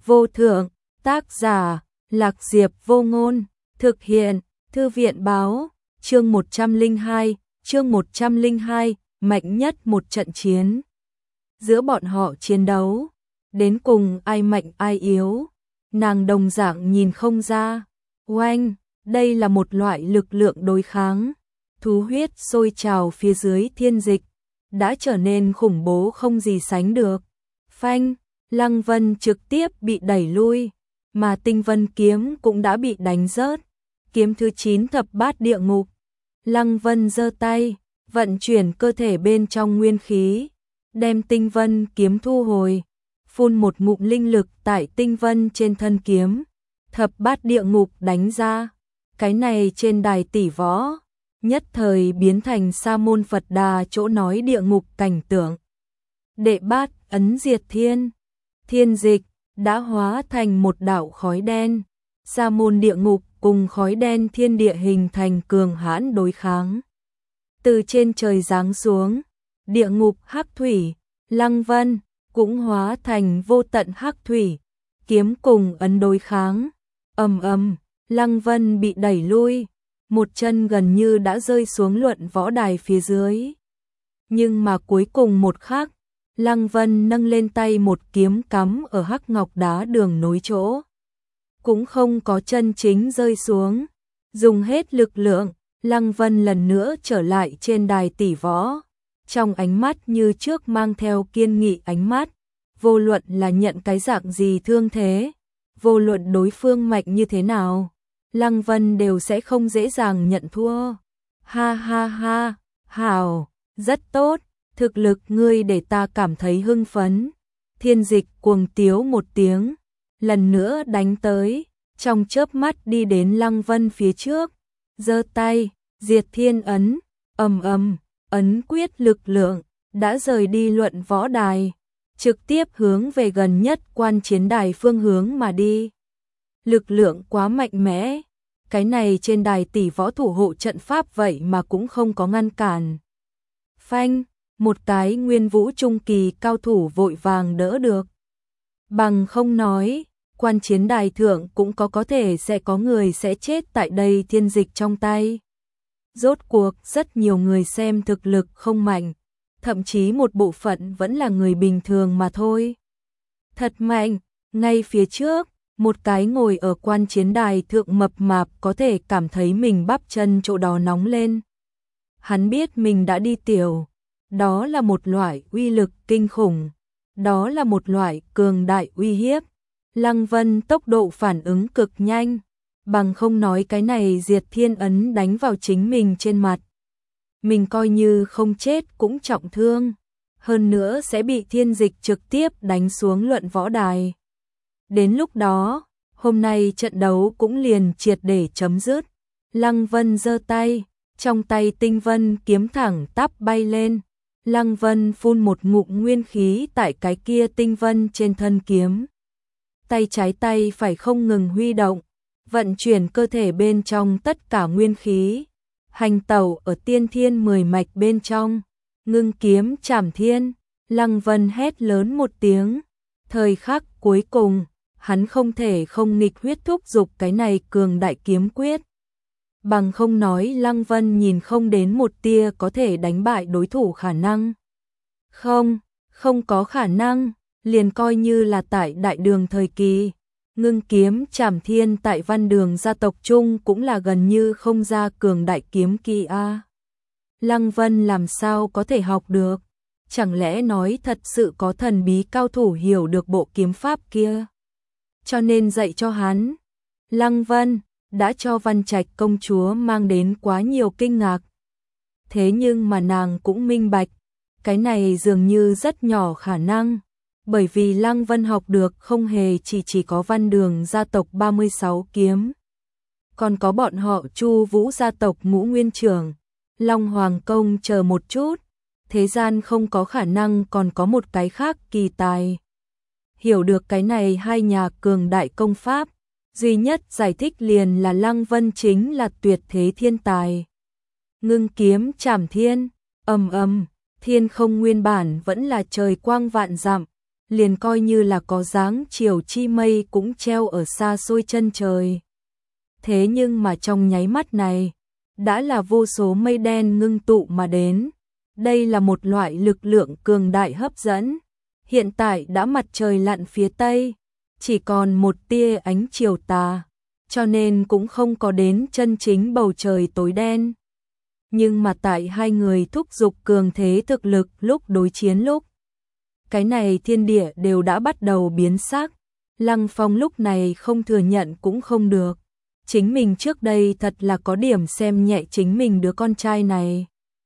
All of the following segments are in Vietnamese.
vô thượng, tác giả, Lạc Diệp Vô Ngôn, thực hiện, Thư viện báo, chương 102, mạnh nhất một trận chiến. Giữa bọn họ chiến đấu, đến cùng ai mạnh ai yếu, nàng đồng dạng nhìn không ra. Oanh, đây là một loại lực lượng đối kháng, thú huyết sôi trào phía dưới thiên dịch, đã trở nên khủng bố không gì sánh được. Phanh, Lăng Vân trực tiếp bị đẩy lui, mà Tinh Vân kiếm cũng đã bị đánh rớt. Kiếm thứ 9 thập bát địa ngục. Lăng Vân giơ tay, vận chuyển cơ thể bên trong nguyên khí, đem Tinh Vân kiếm thu hồi, phun một ngụm linh lực tại Tinh Vân trên thân kiếm. Thập bát địa ngục đánh ra, cái này trên đài tỷ võ, nhất thời biến thành Sa môn Phật Đà chỗ nói địa ngục cảnh tượng. Đệ bát ấn diệt thiên, thiên dịch đã hóa thành một đạo khói đen, Sa môn địa ngục cùng khói đen thiên địa hình thành cường hãn đối kháng. Từ trên trời giáng xuống, địa ngục hắc thủy, Lăng Vân cũng hóa thành vô tận hắc thủy, kiếm cùng ấn đối kháng. Ầm ầm, Lăng Vân bị đẩy lui, một chân gần như đã rơi xuống luận võ đài phía dưới. Nhưng mà cuối cùng một khắc, Lăng Vân nâng lên tay một kiếm cắm ở hắc ngọc đá đường nối chỗ. Cũng không có chân chính rơi xuống. Dùng hết lực lượng, Lăng Vân lần nữa trở lại trên đài tỷ võ. Trong ánh mắt như trước mang theo kiên nghị ánh mắt. Vô luận là nhận cái dạng gì thương thế, vô luận đối phương mạnh như thế nào, Lăng Vân đều sẽ không dễ dàng nhận thua. Ha ha ha, hảo, rất tốt, thực lực ngươi để ta cảm thấy hưng phấn. Thiên dịch cuồng tiếu một tiếng, lần nữa đánh tới, trong chớp mắt đi đến Lăng Vân phía trước, giơ tay, diệt thiên ấn, ầm ầm, ấn quyết lực lượng đã rời đi luận võ đài, trực tiếp hướng về gần nhất quan chiến đài phương hướng mà đi. Lực lượng quá mạnh mẽ, cái này trên đài tỷ võ thủ hộ trận pháp vậy mà cũng không có ngăn cản. Phanh, một cái nguyên vũ trung kỳ cao thủ vội vàng đỡ được. Bằng không nói, quan chiến đài thượng cũng có thể sẽ có người sẽ chết tại đây thiên dịch trong tay. Rốt cuộc rất nhiều người xem thực lực không mạnh, thậm chí một bộ phận vẫn là người bình thường mà thôi. Thật mạnh, ngay phía trước, một cái ngồi ở quan chiến đài thượng mập mạp có thể cảm thấy mình bắp chân chỗ đó nóng lên. Hắn biết mình đã đi tiểu, đó là một loại uy lực kinh khủng, đó là một loại cường đại uy hiếp. Lăng Vân tốc độ phản ứng cực nhanh, bằng không nói cái này diệt thiên ấn đánh vào chính mình trên mặt. Mình coi như không chết cũng trọng thương, hơn nữa sẽ bị thiên dịch trực tiếp đánh xuống luận võ đài. Đến lúc đó, hôm nay trận đấu cũng liền triệt để chấm dứt. Lăng Vân giơ tay, trong tay Tinh Vân kiếm thẳng tắp bay lên. Lăng Vân phun một ngụm nguyên khí tại cái kia Tinh Vân trên thân kiếm. Tay trái tay phải không ngừng huy động, vận chuyển cơ thể bên trong tất cả nguyên khí. Hành tẩu ở tiên thiên 10 mạch bên trong, ngưng kiếm trảm thiên. Lăng Vân hét lớn một tiếng. Thời khắc cuối cùng, hắn không thể không nghịch huyết thúc giục cái này cường đại kiếm quyết. Bằng không nói Lăng Vân nhìn không đến một tia có thể đánh bại đối thủ khả năng. Không có khả năng, liền coi như là tại đại đường thời kỳ. Ngưng kiếm trảm thiên tại văn đường gia tộc chung cũng là gần như không ra cường đại kiếm kỳ a. Lăng Vân làm sao có thể học được? Chẳng lẽ nói thật sự có thần bí cao thủ hiểu được bộ kiếm pháp kia, cho nên dạy cho hắn? Lăng Vân đã cho Văn Trạch công chúa mang đến quá nhiều kinh ngạc. Thế nhưng mà nàng cũng minh bạch, cái này dường như rất nhỏ khả năng, bởi vì Lăng Vân học được không hề chỉ có văn đường gia tộc 36 kiếm. Còn có bọn họ Chu Vũ gia tộc Ngũ Nguyên Trưởng, Long Hoàng Công chờ một chút, thế gian không có khả năng còn có một cái khác kỳ tài. Hiểu được cái này hai nhà cường đại công pháp, duy nhất giải thích liền là Lăng Vân chính là tuyệt thế thiên tài. Ngưng kiếm trảm thiên, ầm ầm, thiên không nguyên bản vẫn là trời quang vạn dặm, liền coi như là có dáng chiều chi mây cũng treo ở xa xôi chân trời. Thế nhưng mà trong nháy mắt này, đã là vô số mây đen ngưng tụ mà đến. Đây là một loại lực lượng cường đại hấp dẫn. Hiện tại đã mặt trời lặn phía tây, chỉ còn một tia ánh chiều tà, cho nên cũng không có đến chân chính bầu trời tối đen. Nhưng mà tại hai người thúc giục cường thế thực lực lúc đối chiến lúc, cái này thiên địa đều đã bắt đầu biến sắc. Lăng Phong lúc này không thừa nhận cũng không được. Chính mình trước đây thật là có điểm xem nhẹ chính mình đứa con trai này.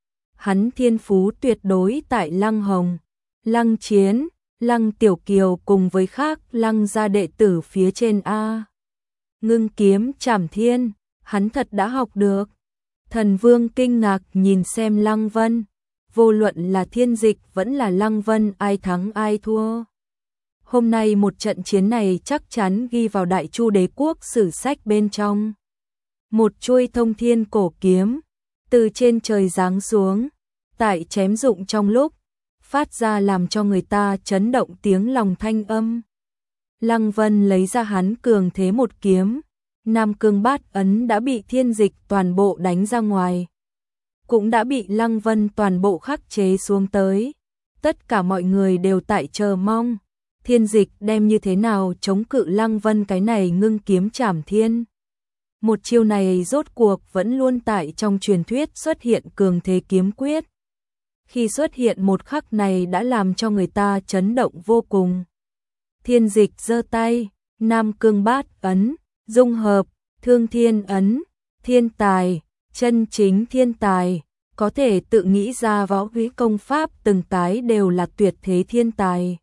Hắn thiên phú tuyệt đối tại Lăng Hồng, Lăng Chiến, Lăng Tiểu Kiều cùng với khác Lăng gia đệ tử phía trên A. Ngưng kiếm trảm thiên, hắn thật đã học được. Thần Vương kinh ngạc nhìn xem Lăng Vân, vô luận là Thiên Dịch vẫn là Lăng Vân ai thắng ai thua. Hôm nay một trận chiến này chắc chắn ghi vào Đại Chu Đế quốc sử sách bên trong. Một chuôi thông thiên cổ kiếm, từ trên trời giáng xuống, tại chém dụng trong lúc, phát ra làm cho người ta chấn động tiếng lòng thanh âm. Lăng Vân lấy ra hắn cường thế một kiếm, Nam Cương Bát Ấn đã bị Thiên Dịch toàn bộ đánh ra ngoài, cũng đã bị Lăng Vân toàn bộ khắc chế xuống tới. Tất cả mọi người đều tại chờ mong, Thiên Dịch đem như thế nào chống cự Lăng Vân cái này ngưng kiếm trảm thiên. Một chiêu này rốt cuộc vẫn luôn tại trong truyền thuyết xuất hiện cường thế kiếm quyết. Khi xuất hiện một khắc này đã làm cho người ta chấn động vô cùng. Thiên Dịch giơ tay, Nam Cương Bát Ấn, dung hợp, Thương Thiên Ấn, thiên tài, chân chính thiên tài, có thể tự nghĩ ra võ kỹ công pháp từng cái đều là tuyệt thế thiên tài.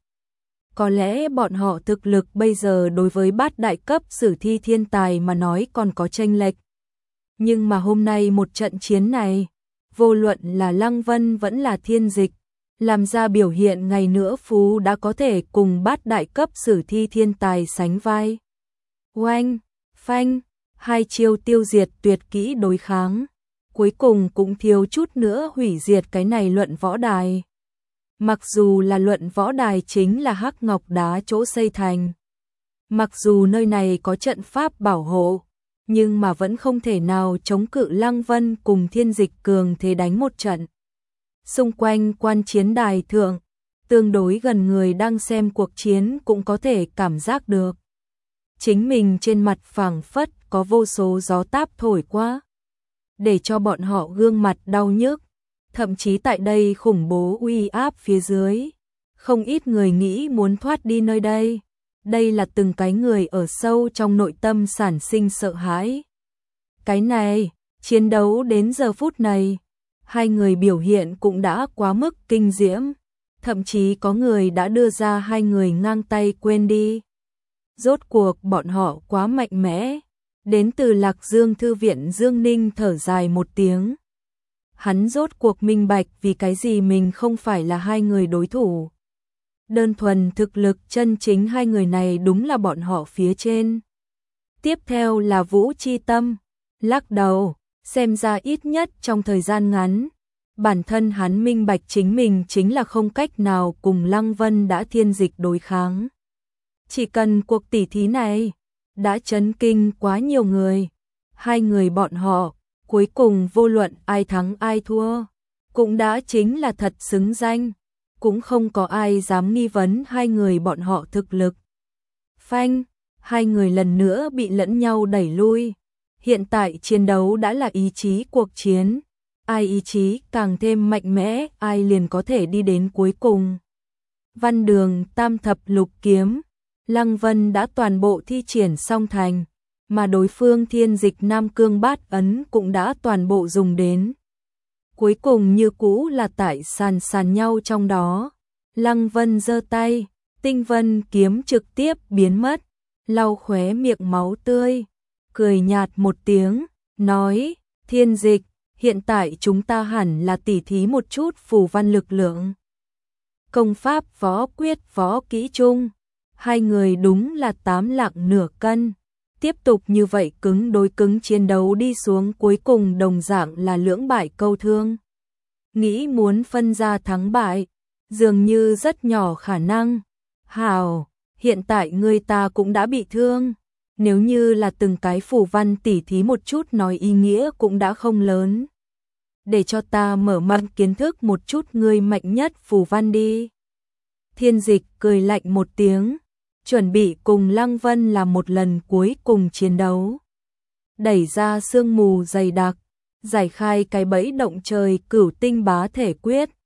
Có lẽ bọn họ thực lực bây giờ đối với bát đại cấp sử thi thiên tài mà nói còn có chênh lệch. Nhưng mà hôm nay một trận chiến này, vô luận là Lăng Vân vẫn là Thiên Dịch, làm ra biểu hiện ngày nữa phú đã có thể cùng bát đại cấp sử thi thiên tài sánh vai. Oanh, phanh, hai chiêu tiêu diệt tuyệt kỹ đối kháng, cuối cùng cũng thiếu chút nữa hủy diệt cái này luận võ đài. Mặc dù là luận võ đài chính là hắc ngọc đá chỗ xây thành, mặc dù nơi này có trận pháp bảo hộ, nhưng mà vẫn không thể nào chống cự Lăng Vân cùng Thiên Dịch cường thế đánh một trận. Xung quanh quan chiến đài thượng, tương đối gần người đang xem cuộc chiến cũng có thể cảm giác được. Chính mình trên mặt phảng phất có vô số gió táp thổi qua, để cho bọn họ gương mặt đau nhức. Thậm chí tại đây khủng bố uy áp phía dưới, không ít người nghĩ muốn thoát đi nơi đây. Đây là từng cái người ở sâu trong nội tâm sản sinh sợ hãi. Cái này, chiến đấu đến giờ phút này, hai người biểu hiện cũng đã quá mức kinh diễm, thậm chí có người đã đưa ra hai người ngang tay quên đi. Rốt cuộc bọn họ quá mạnh mẽ. Đến từ Lạc Dương Thư viện Dương Ninh thở dài một tiếng. Hắn rốt cuộc minh bạch vì cái gì mình không phải là hai người đối thủ. Đơn thuần thực lực chân chính hai người này đúng là bọn họ phía trên. Tiếp theo là Vũ Chi Tâm, lắc đầu, xem ra ít nhất trong thời gian ngắn, bản thân hắn minh bạch chính mình chính là không cách nào cùng Lăng Vân đã Thiên Dịch đối kháng. Chỉ cần cuộc tỉ thí này đã chấn kinh quá nhiều người, hai người bọn họ cuối cùng vô luận ai thắng ai thua, cũng đã chính là thật xứng danh, cũng không có ai dám nghi vấn hai người bọn họ thực lực. Phanh, hai người lần nữa bị lẫn nhau đẩy lui. Hiện tại chiến đấu đã là ý chí cuộc chiến, ai ý chí càng thêm mạnh mẽ, ai liền có thể đi đến cuối cùng. Văn Đường Tam Thập Lục Kiếm, Lăng Vân đã toàn bộ thi triển xong thành, mà đối phương Thiên Dịch Nam Cương Bát Ấn cũng đã toàn bộ dùng đến. Cuối cùng như cũ là tại sàn nhau trong đó. Lăng Vân giơ tay, Tinh Vân kiếm trực tiếp biến mất, lau khóe miệng máu tươi, cười nhạt một tiếng, nói, Thiên Dịch, hiện tại chúng ta hẳn là tỉ thí một chút phù văn lực lượng. Công pháp võ quyết võ kỹ chung, hai người đúng là 8 lạng nửa cân. Tiếp tục như vậy cứng đối cứng chiến đấu đi xuống cuối cùng đồng dạng là lưỡng bại câu thương. Nghĩ muốn phân ra thắng bại, dường như rất nhỏ khả năng. Hảo, hiện tại ngươi ta cũng đã bị thương. Nếu như là từng cái phù văn tỉ thí một chút nói ý nghĩa cũng đã không lớn. Để cho ta mở mang kiến thức một chút ngươi mạnh nhất phù văn đi. Thiên Dịch cười lạnh một tiếng, chuẩn bị cùng Lăng Vân là một lần cuối cùng chiến đấu. Đẩy ra sương mù dày đặc, giải khai cái bẫy động trời Cửu Tinh Bá Thể Quyết,